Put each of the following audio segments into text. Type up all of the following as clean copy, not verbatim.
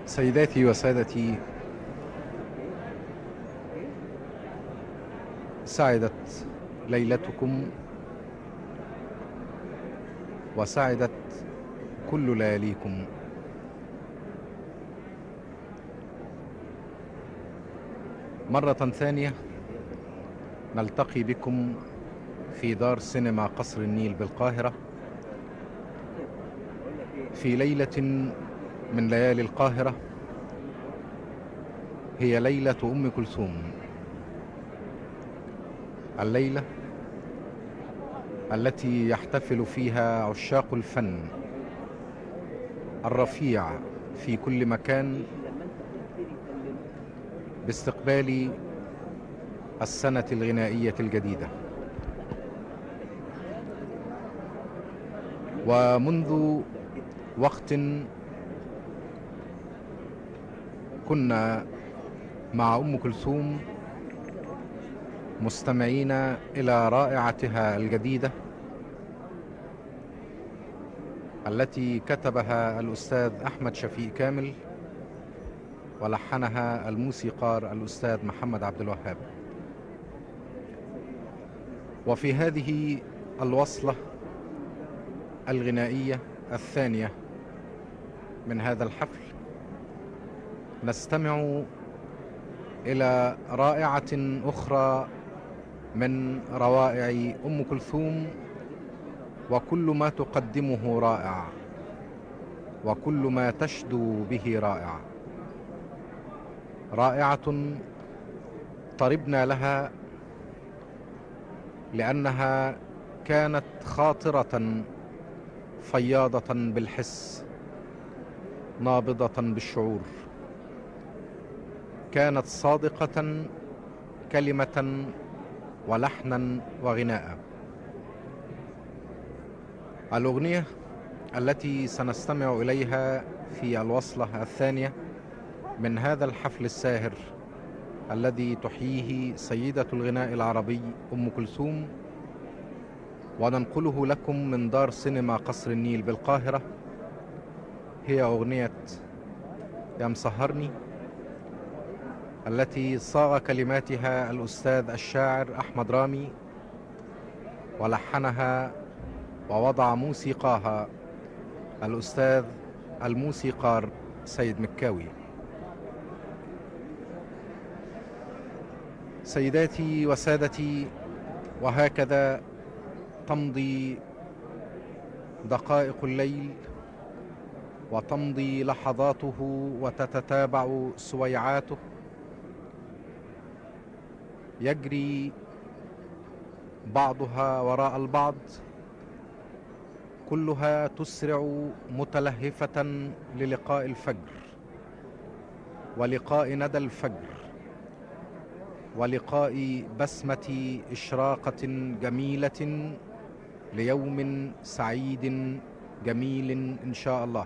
سيداتي وسادتي، سعدت ليلتكم وسعدت كل لياليكم. مرة ثانية نلتقي بكم في دار سينما قصر النيل بالقاهرة في ليلة من ليالي القاهرة، هي ليلة أم كلثوم، الليلة التي يحتفل فيها عشاق الفن الرفيع في كل مكان باستقبال السنة الغنائية الجديدة. ومنذ وقت كنا مع أم كلثوم مستمعين إلى رائعتها الجديدة التي كتبها الأستاذ أحمد شفيق كامل ولحنها الموسيقار الأستاذ محمد عبد الوهاب. وفي هذه الوصلة الغنائية الثانية من هذا الحفل نستمع إلى رائعة أخرى من روائع أم كلثوم، وكل ما تقدمه رائع وكل ما تشدو به رائع، رائعة طربنا لها لأنها كانت خاطرة فياضة بالحس نابضة بالشعور، كانت صادقة كلمة ولحنا وغناء. الأغنية التي سنستمع إليها في الوصلة الثانية من هذا الحفل الساهر الذي تحييه سيدة الغناء العربي أم كلثوم وننقله لكم من دار سينما قصر النيل بالقاهرة، هي أغنية يا مسهرني، التي صاغ كلماتها الأستاذ الشاعر أحمد رامي ولحنها ووضع موسيقاها الأستاذ الموسيقار سيد مكاوي. سيداتي وسادتي، وهكذا تمضي دقائق الليل وتمضي لحظاته وتتتابع سويعاته، يجري بعضها وراء البعض، كلها تسرع متلهفة للقاء الفجر ولقاء ندى الفجر ولقاء بسمة إشراقة جميلة ليوم سعيد جميل إن شاء الله.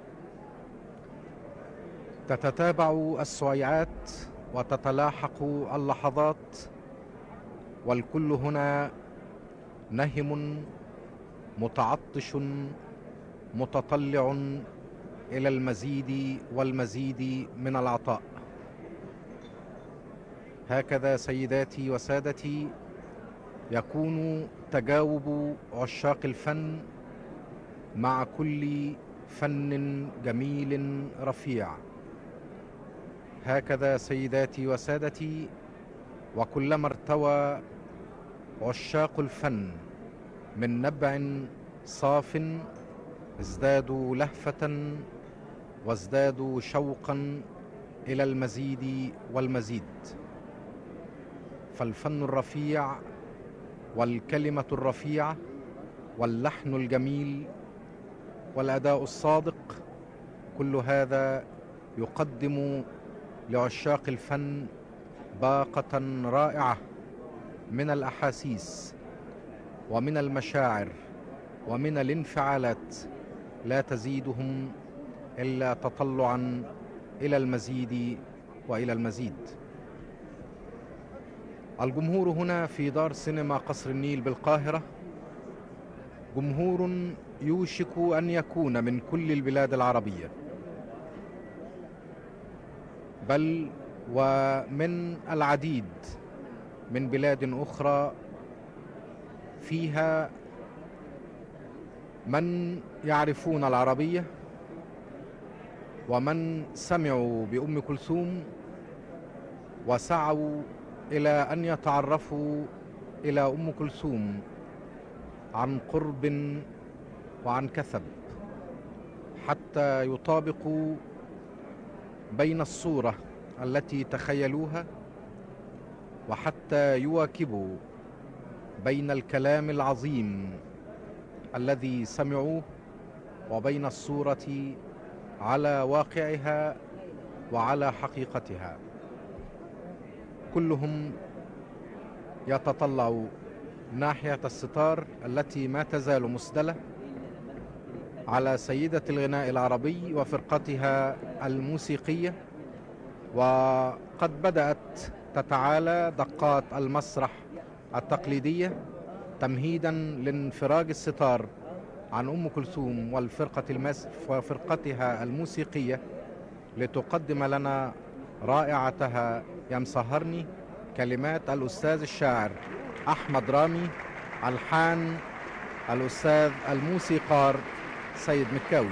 تتتابع السويعات وتتلاحق اللحظات، والكل هنا نهم متعطش متطلع إلى المزيد والمزيد من العطاء. هكذا سيداتي وسادتي يكون تجاوب عشاق الفن مع كل فن جميل رفيع. هكذا سيداتي وسادتي، وكلما ارتوى عشاق الفن من نبع صاف ازدادوا لهفة وازدادوا شوقا إلى المزيد والمزيد. فالفن الرفيع والكلمة الرفيعة واللحن الجميل والأداء الصادق، كل هذا يقدم لعشاق الفن باقة رائعة من الأحاسيس ومن المشاعر ومن الانفعالات لا تزيدهم إلا تطلعا إلى المزيد وإلى المزيد. الجمهور هنا في دار سينما قصر النيل بالقاهرة جمهور يوشك أن يكون من كل البلاد العربية، بل ومن العديد من بلاد أخرى فيها من يعرفون العربية ومن سمعوا بأم كلثوم وسعوا إلى أن يتعرفوا إلى أم كلثوم عن قرب وعن كثب، حتى يطابقوا بين الصورة التي تخيلوها وحتى يواكبوا بين الكلام العظيم الذي سمعوه وبين الصورة على واقعها وعلى حقيقتها. كلهم يتطلع ناحية الستار التي ما تزال مسدلة على سيدة الغناء العربي وفرقتها الموسيقية، وقد بدأت تتعالى دقات المسرح التقليدية تمهيدا لانفراج الستار عن أم كلثوم وفرقتها الموسيقية لتقدم لنا رائعتها يا مسهرني. كلمات الأستاذ الشاعر أحمد رامي، ألحان الأستاذ الموسيقار سيد مكاوي.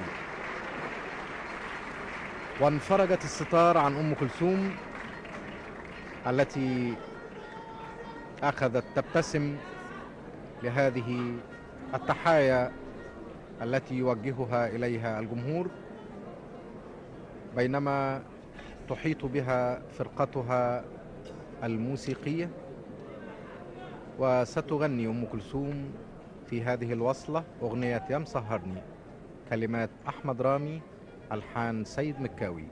وانفرجت الستار عن أم كلثوم التي أخذت تبتسم لهذه التحايا التي يوجهها إليها الجمهور، بينما تحيط بها فرقتها الموسيقية. وستغني أم كلثوم في هذه الوصلة أغنية يا مسهرني، كلمات أحمد رامي، ألحان سيد مكاوي.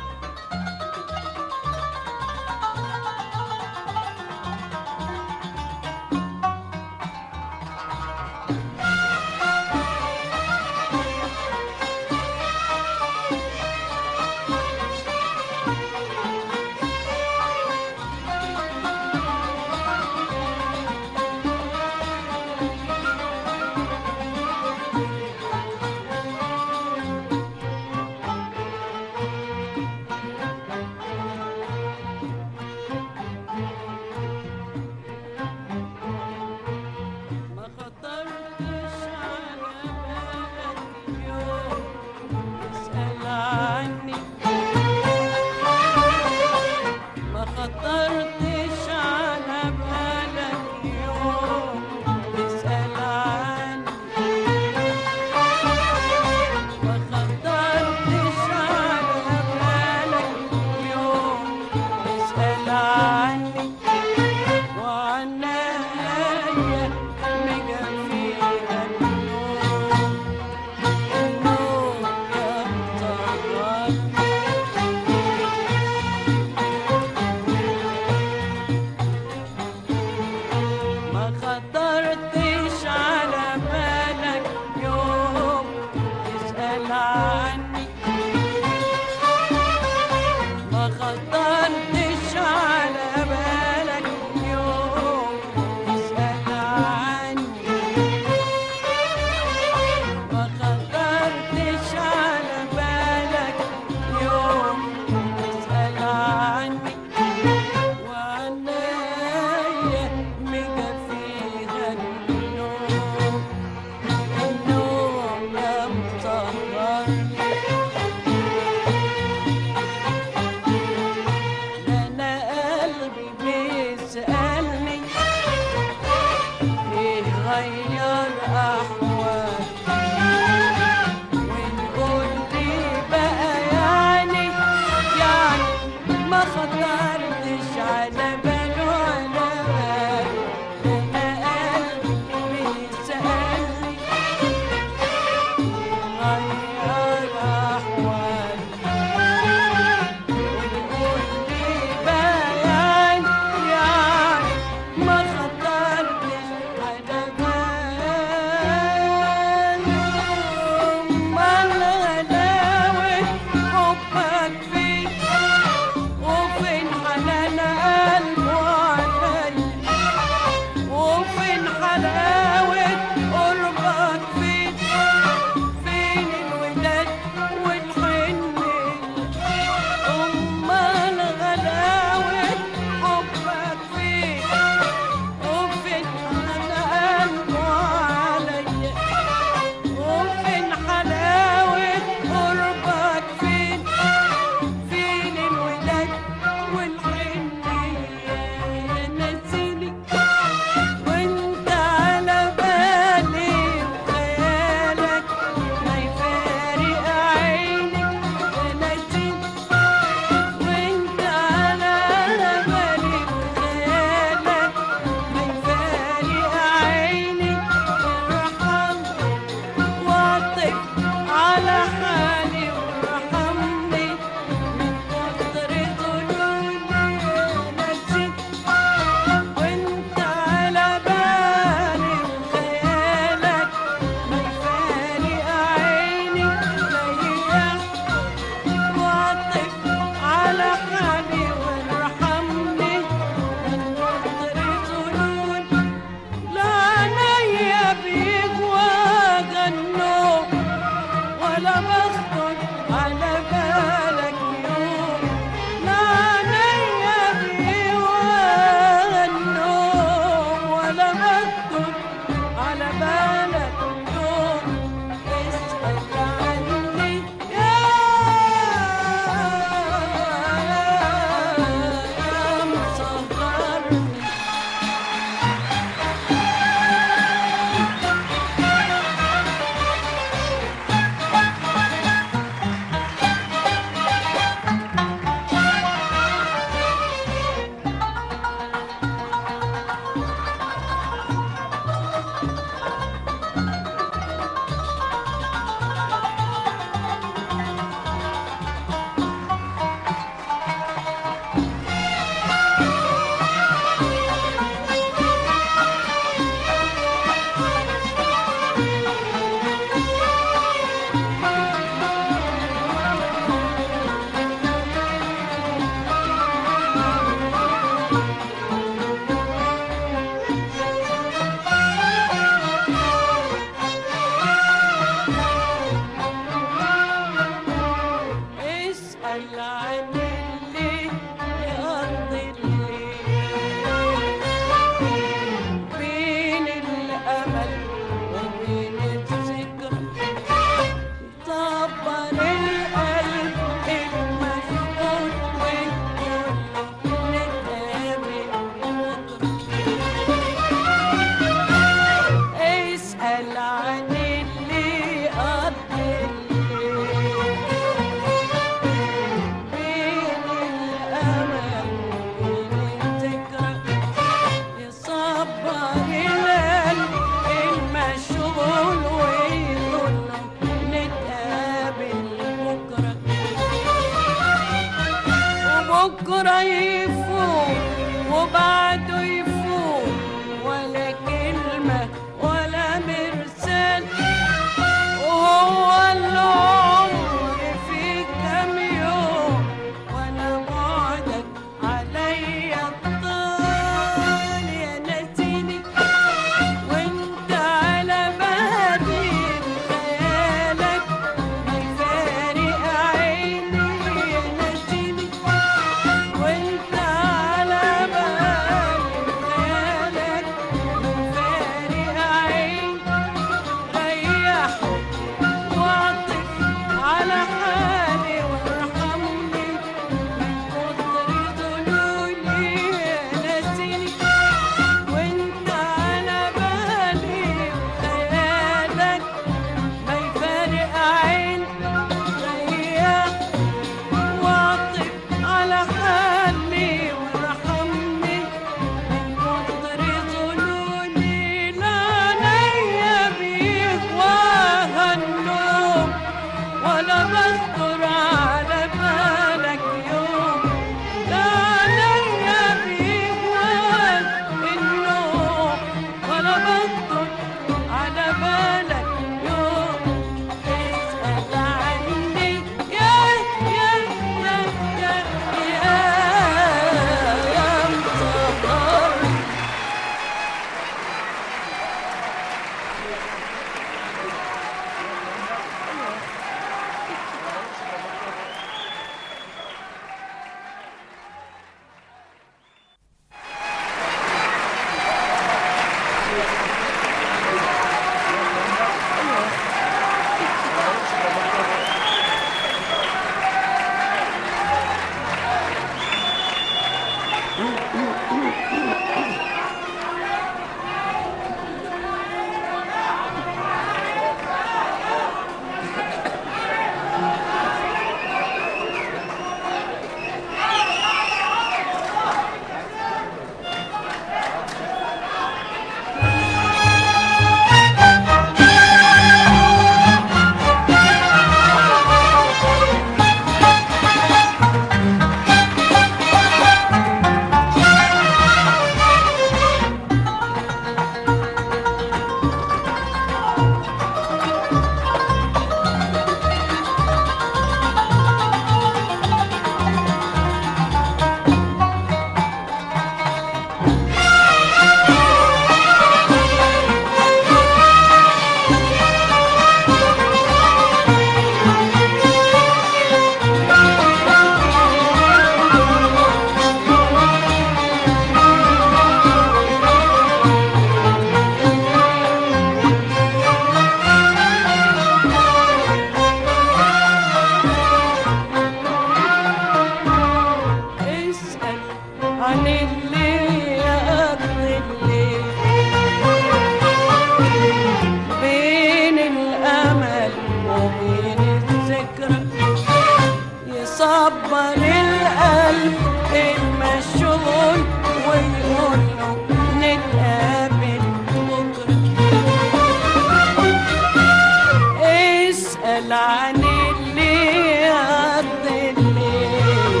ولا عن اللي يقضي الليل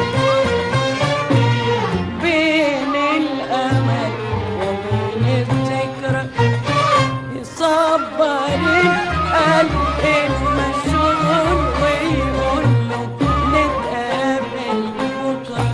بين الأمل وبين الذكرى يصبر القلب المشغول ويقول له نتقابل بكرة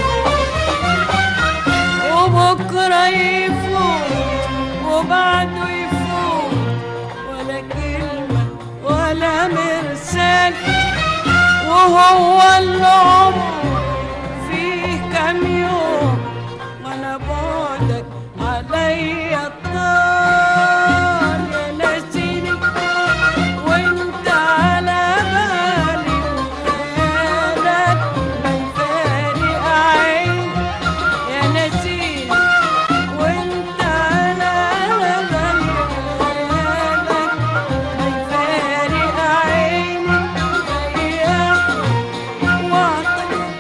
وبكرة يفوت وبعده يفوت ولا كلمة ولا مرسال وهو العمر فيه كام يوم وانا بعدك عليا الطال يا ناسيني وانت على بالي وخيالك ما يفارق عيني يا ناسيني وانت على بالي وخيالك ما يفارق عيني ريحني واعطني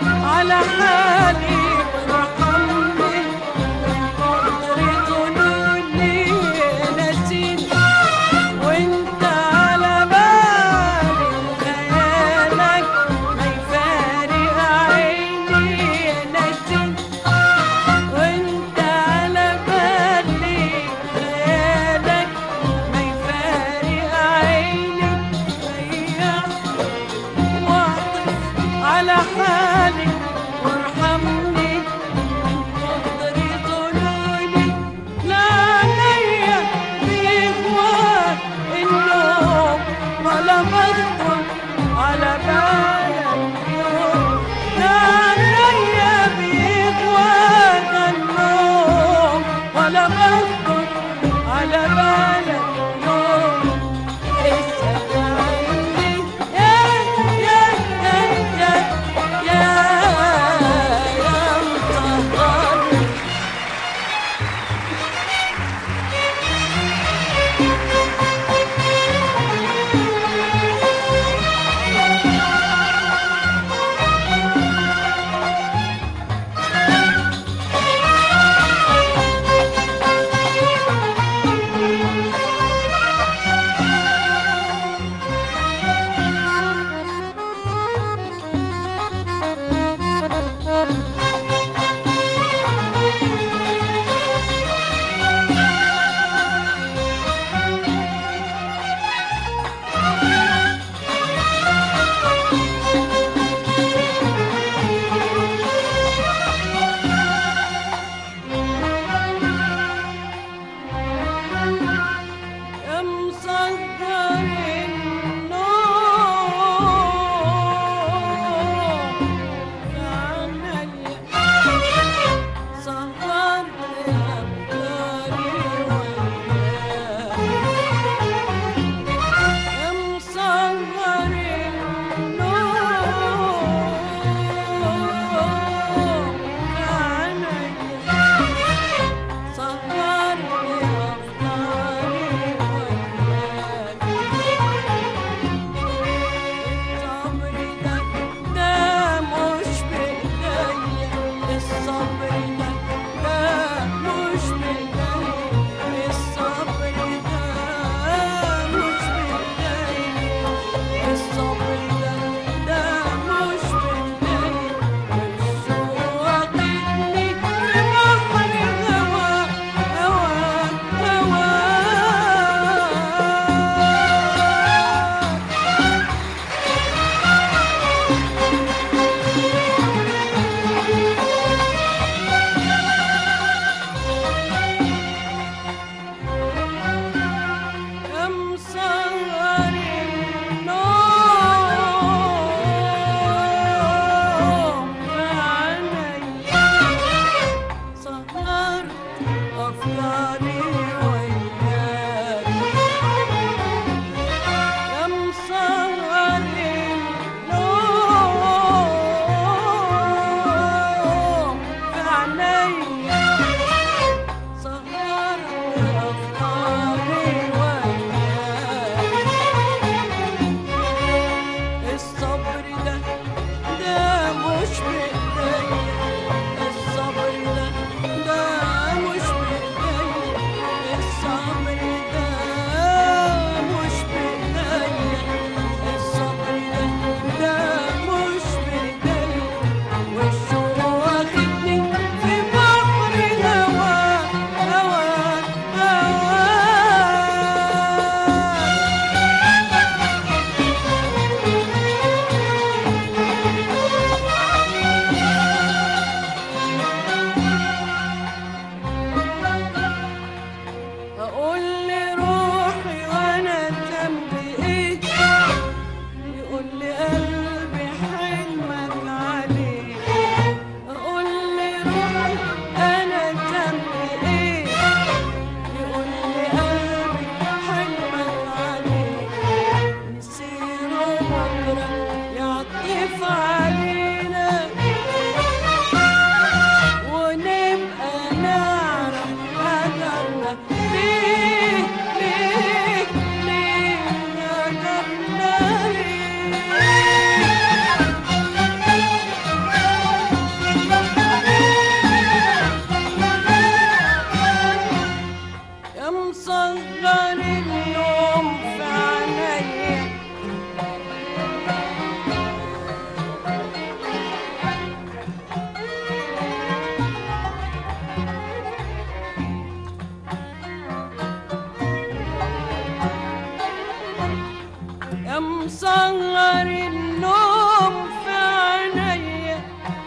يا مسهر النوم في عينيا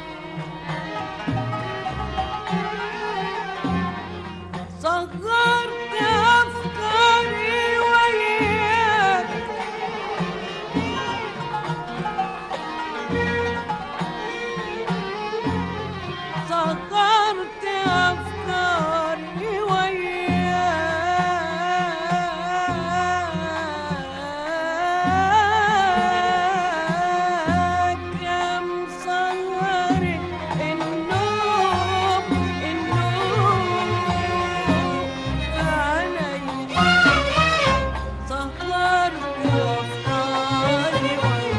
صغرت أفكاري وياك صغرت أفكاري وياك يا مسهر النوم عليا صغرت أفكاري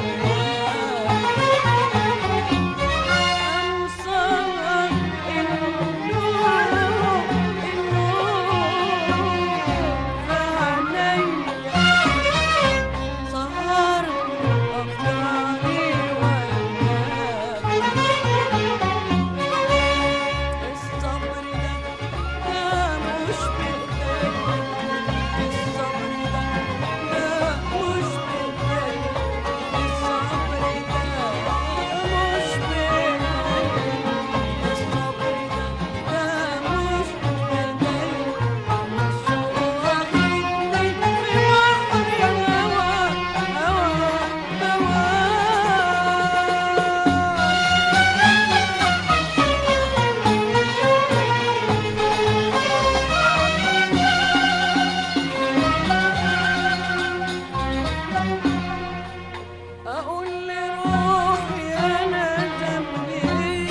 أقول لروحي أنا ذنبي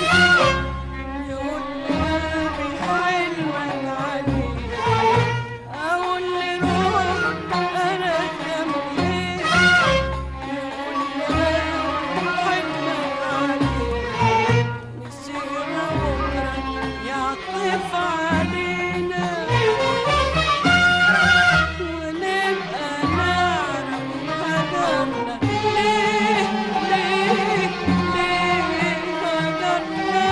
يقول لي قلبي حلمك عليك أقول لروحي أنا ذنبي يقول لي قلبي حلمك عليك نسينا بكرة يعطف علينا ونبقى نعرف هدرنا ليه هدرنا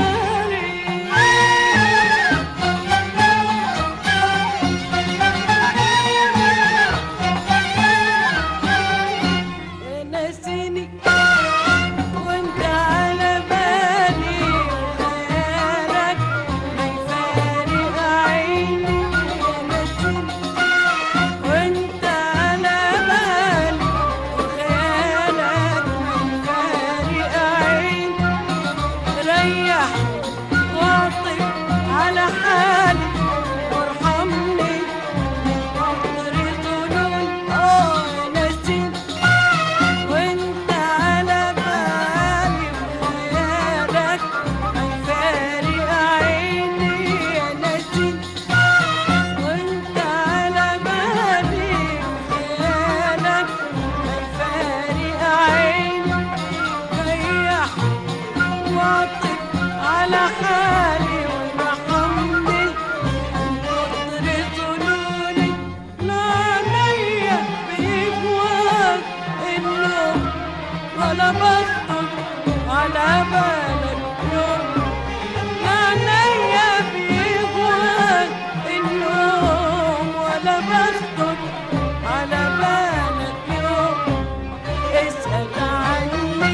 ليه ناسيني وانت على بالي وخيالك ما يفارق عيني ناسيني وانت على بالي وخيالك ما يفارق عيني ريح واعطف على حالي وارحمني من كتر ظنون ناسيني وانت على بالي وخيالك ما يفارق عيني ناسيني وانت على بالي وخيالك ما يفارق عيني ريح واعطف على حالي وارحمني من كتر ظنوني لا عليا بيهواك النوم ولا بخطر على بالك يوم لا عليا بيهواك النوم ولا بخطر على بالك يوم اسأل عني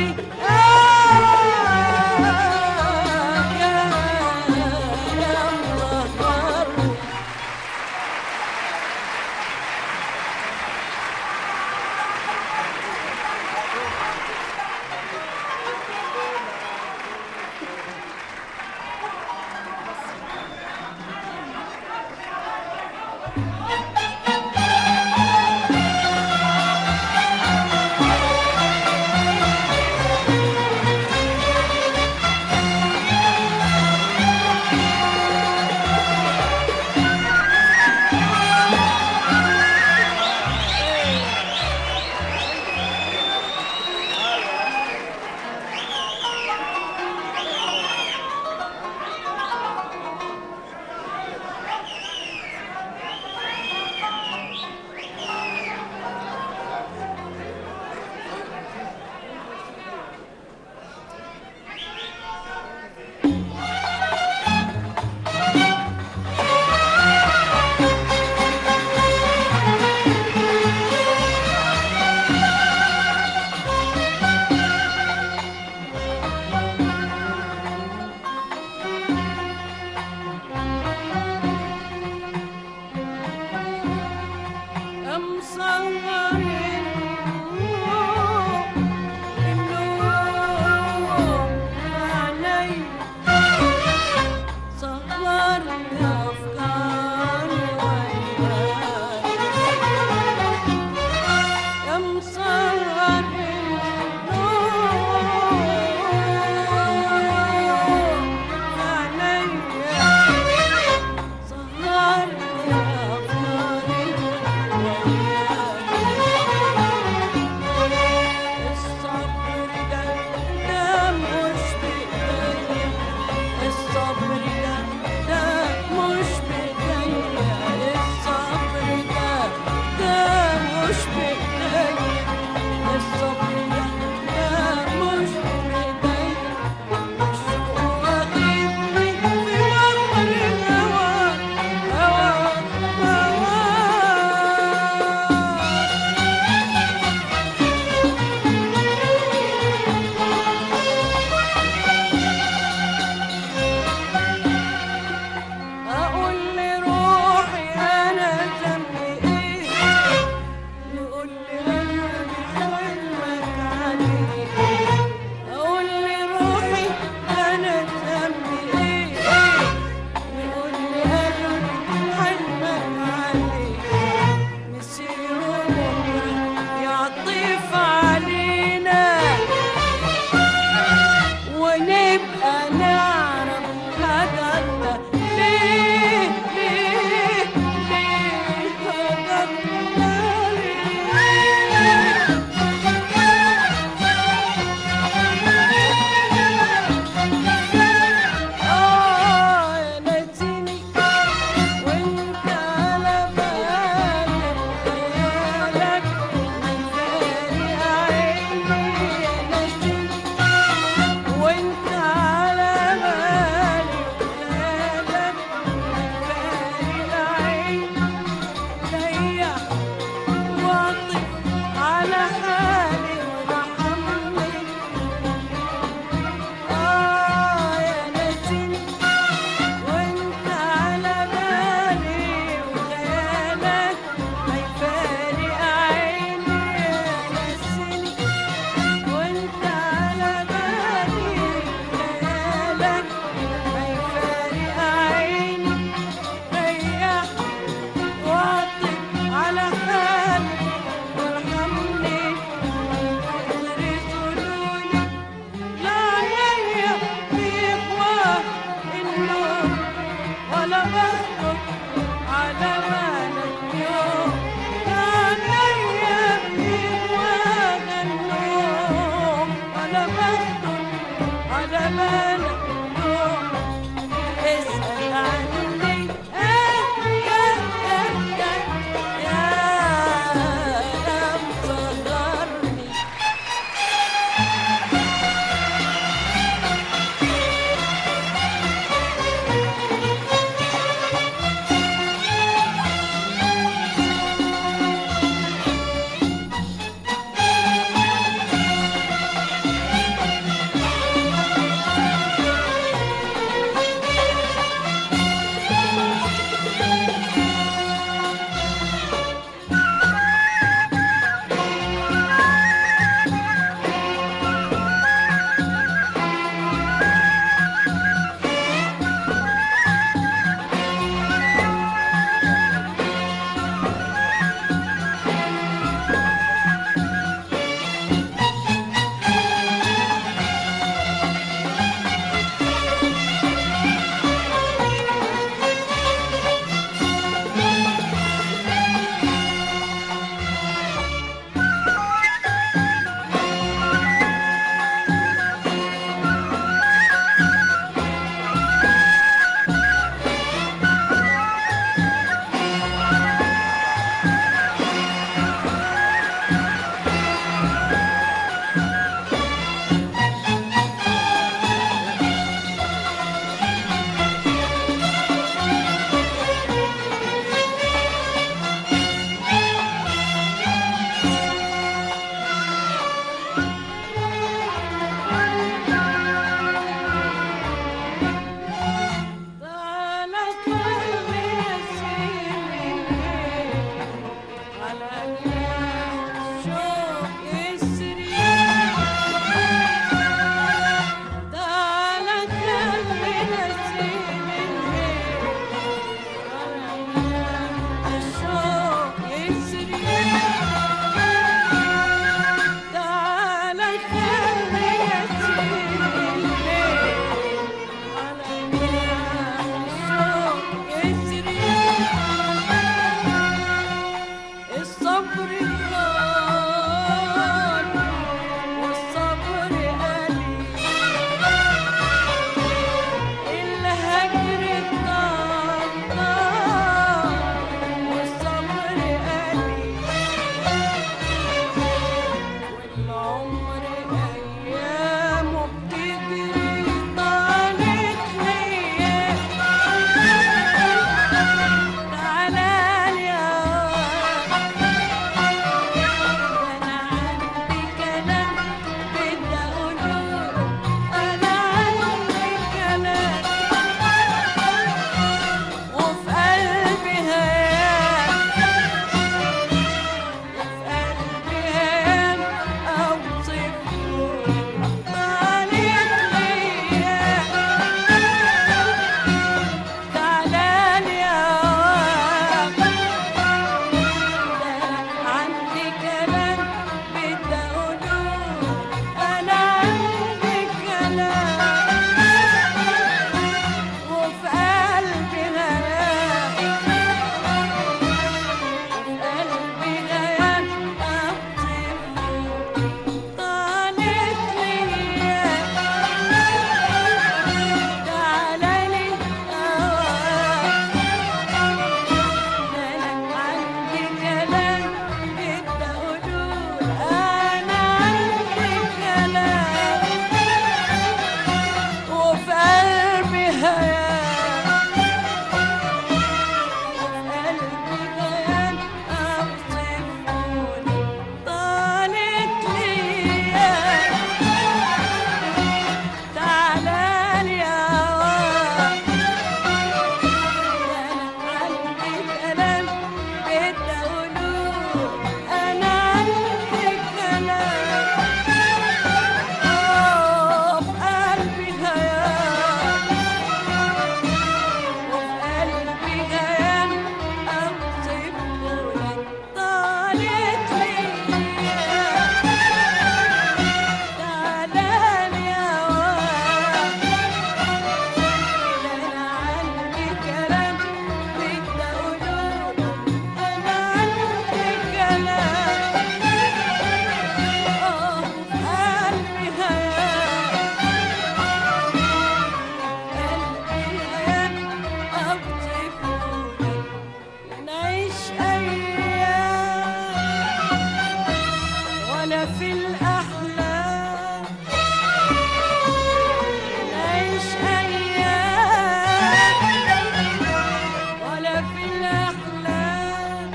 يا مطهر في الأحلام نعيش أيام، ولا في الأحلام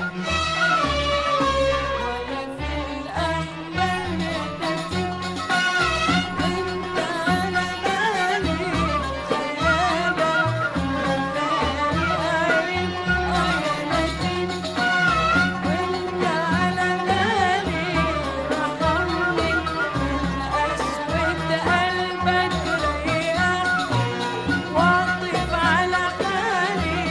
ولا في الأحلام نتيجة وانت على بالي خيالك وبالي أعيد عينتي وانت على بالي رحمني أسود قلبك ريحني واطف على حالي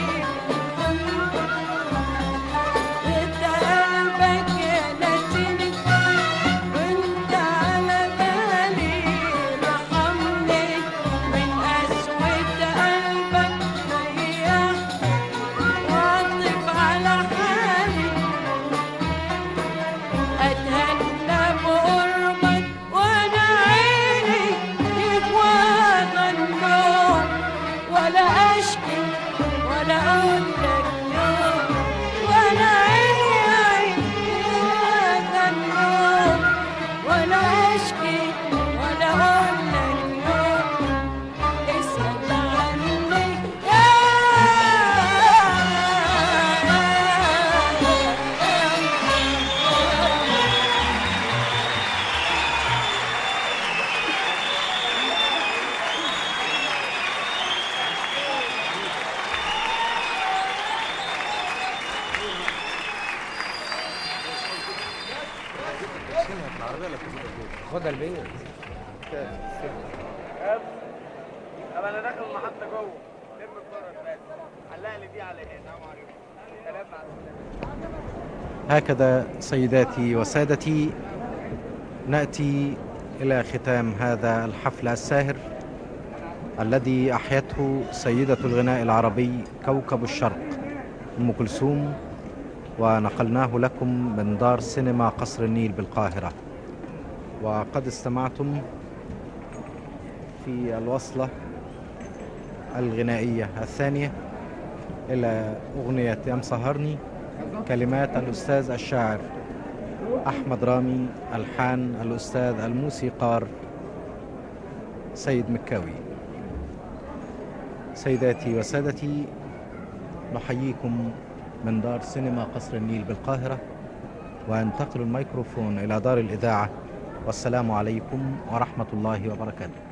انت قلبك نسيني وانت على بالي رحمني من أسود قلبك ريحني واطف على حالي أتهنى بقربك وأنا عيني يهواها النوم ولا أشكي ولا أقول لك يوم وأنا عيني يهواها النوم ولا أشكي ولا أقول لك يوم اسأل عني خدها البيت. طب انا داخل المحطه جوه لم الكره بس علق لي دي على هنا سلام مع السلامه. هكذا سيداتي وسادتي نأتي إلى ختام هذا الحفل الساهر الذي أحيته سيدة الغناء العربي كوكب الشرق أم كلثوم، ونقلناه لكم من دار سينما قصر النيل بالقاهرة. وقد استمعتم في الوصلة الغنائية الثانية إلى أغنية يا مسهرني، كلمات الأستاذ الشاعر أحمد رامي، ألحان الأستاذ الموسيقار سيد مكاوي. سيداتي وسادتي، نحييكم من دار سينما قصر النيل بالقاهرة، وانتقل الميكروفون إلى دار الإذاعة، والسلام عليكم ورحمة الله وبركاته.